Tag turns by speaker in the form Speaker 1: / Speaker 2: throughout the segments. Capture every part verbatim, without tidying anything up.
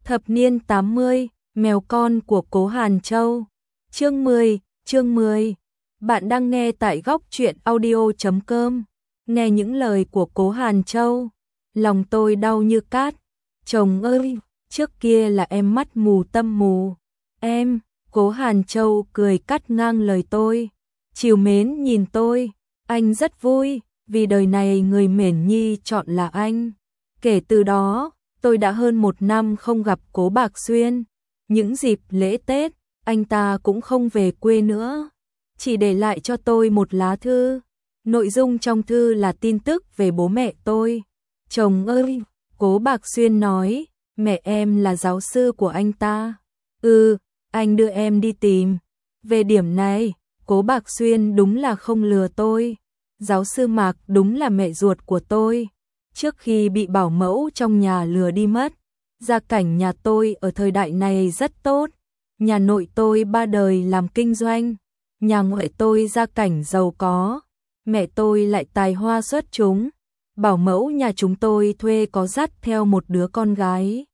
Speaker 1: Thập niên tám mươi, mèo con của Cố Hàn Châu. Chương mười, chương mười. Bạn đang nghe tại góc truyện audio chấm com. Nghe những lời của Cố Hàn Châu, lòng tôi đau như cát. Chồng ơi, trước kia là em mắt mù tâm mù. Em, Cố Hàn Châu cười cắt ngang lời tôi. Trìu mến nhìn tôi, anh rất vui, vì đời này người Mển Nhi chọn là anh. Kể từ đó, tôi đã hơn một năm không gặp Cố Bạc Xuyên. Những dịp lễ Tết, anh ta cũng không về quê nữa, chỉ để lại cho tôi một lá thư. Nội dung trong thư là tin tức về bố mẹ tôi. Chồng ơi, Cố Bạc Xuyên nói, mẹ em là giáo sư của anh ta. Ừ, anh đưa em đi tìm. Về điểm này, Cố Bạc Xuyên đúng là không lừa tôi. Giáo sư Mạc đúng là mẹ ruột của tôi. Trước khi bị bảo mẫu trong nhà lừa đi mất, gia cảnh nhà tôi ở thời đại này rất tốt. Nhà nội tôi ba đời làm kinh doanh, nhà ngoại tôi gia cảnh giàu có, mẹ tôi lại tài hoa xuất chúng. Bảo mẫu nhà chúng tôi thuê có dắt theo một đứa con gái.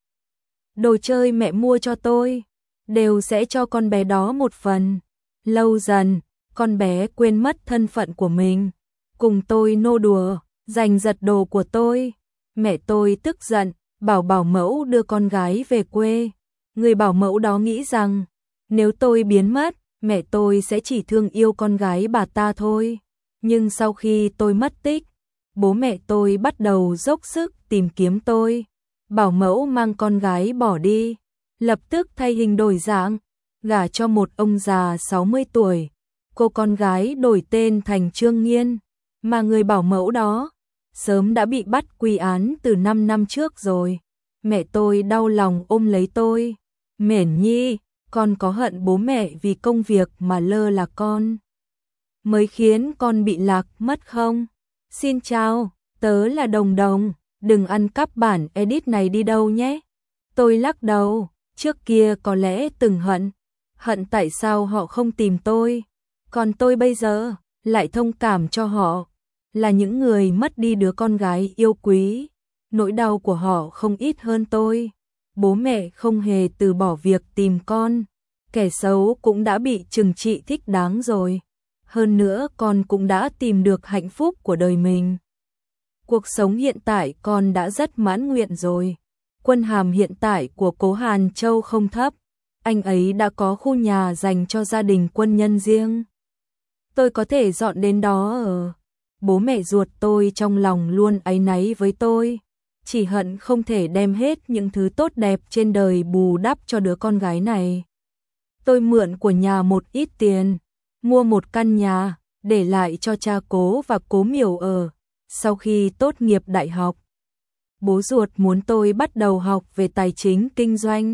Speaker 1: Đồ chơi mẹ mua cho tôi, đều sẽ cho con bé đó một phần. Lâu dần, con bé quên mất thân phận của mình, cùng tôi nô đùa, giành giật đồ của tôi. Mẹ tôi tức giận, bảo bảo mẫu đưa con gái về quê. Người bảo mẫu đó nghĩ rằng, nếu tôi biến mất, mẹ tôi sẽ chỉ thương yêu con gái bà ta thôi. Nhưng sau khi tôi mất tích, bố mẹ tôi bắt đầu dốc sức tìm kiếm tôi. Bảo mẫu mang con gái bỏ đi, lập tức thay hình đổi dạng, gả cho một ông già sáu mươi tuổi. Cô con gái đổi tên thành Trương Nghiên, mà người bảo mẫu đó sớm đã bị bắt quy án từ năm năm trước rồi. Mẹ tôi đau lòng ôm lấy tôi. Mển Nhi, con có hận bố mẹ vì công việc mà lơ là con mới khiến con bị lạc mất không? Xin chào, tớ là Đồng Đồng, đừng ăn cắp bản edit này đi đâu nhé. Tôi lắc đầu, trước kia có lẽ từng hận, hận tại sao họ không tìm tôi, còn tôi bây giờ lại thông cảm cho họ, là những người mất đi đứa con gái yêu quý. Nỗi đau của họ không ít hơn tôi. Bố mẹ không hề từ bỏ việc tìm con, kẻ xấu cũng đã bị trừng trị thích đáng rồi. Hơn nữa con cũng đã tìm được hạnh phúc của đời mình. Cuộc sống hiện tại con đã rất mãn nguyện rồi. Quân hàm hiện tại của Cố Hàn Châu không thấp, anh ấy đã có khu nhà dành cho gia đình quân nhân riêng. Tôi có thể dọn đến đó ở. Bố mẹ ruột tôi trong lòng luôn áy náy với tôi, chỉ hận không thể đem hết những thứ tốt đẹp trên đời bù đắp cho đứa con gái này. Tôi mượn của nhà một ít tiền, mua một căn nhà, để lại cho cha Cố và Cố Miểu ở. Sau khi tốt nghiệp đại học, bố ruột muốn tôi bắt đầu học về tài chính kinh doanh.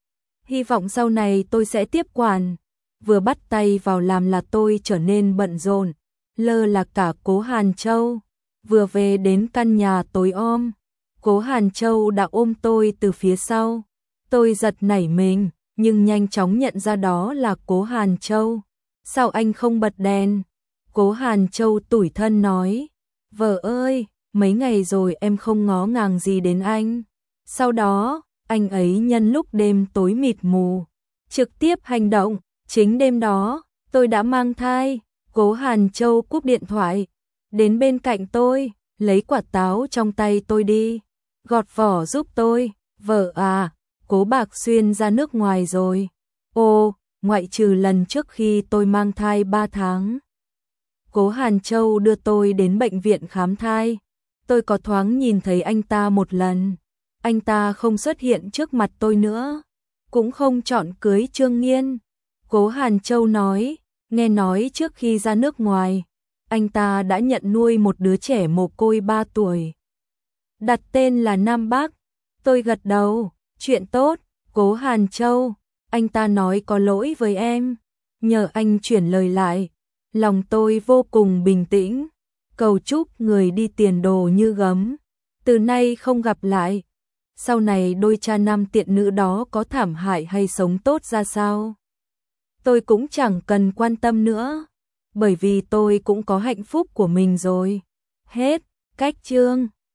Speaker 1: Hy vọng sau này tôi sẽ tiếp quản. Vừa bắt tay vào làm là tôi trở nên bận rộn, lơ là cả Cố Hàn Châu. Vừa về đến căn nhà tối om, Cố Hàn Châu đã ôm tôi từ phía sau. Tôi giật nảy mình, nhưng nhanh chóng nhận ra đó là Cố Hàn Châu. Sao anh không bật đèn? Cố Hàn Châu tủi thân nói, vợ ơi, mấy ngày rồi em không ngó ngàng gì đến anh. Sau đó, anh ấy nhân lúc đêm tối mịt mù, trực tiếp hành động. Chính đêm đó, tôi đã mang thai. Cố Hàn Châu cúp điện thoại, đến bên cạnh tôi, lấy quả táo trong tay tôi đi, gọt vỏ giúp tôi. Vợ à, Cố Bạc Xuyên ra nước ngoài rồi. Ồ, ngoại trừ lần trước khi tôi mang thai ba tháng. Cố Hàn Châu đưa tôi đến bệnh viện khám thai. Tôi có thoáng nhìn thấy anh ta một lần. Anh ta không xuất hiện trước mặt tôi nữa, cũng không chọn cưới Trương Nghiên. Cố Hàn Châu nói, nghe nói trước khi ra nước ngoài, anh ta đã nhận nuôi một đứa trẻ mồ côi ba tuổi. Đặt tên là Nam Bắc. Tôi gật đầu, chuyện tốt. Cố Hàn Châu, anh ta nói có lỗi với em, nhờ anh chuyển lời lại. Lòng tôi vô cùng bình tĩnh, cầu chúc người đi tiền đồ như gấm, từ nay không gặp lại. Sau này đôi cha nam tiện nữ đó có thảm hại hay sống tốt ra sao, tôi cũng chẳng cần quan tâm nữa, bởi vì tôi cũng có hạnh phúc của mình rồi. Hết, cách chương.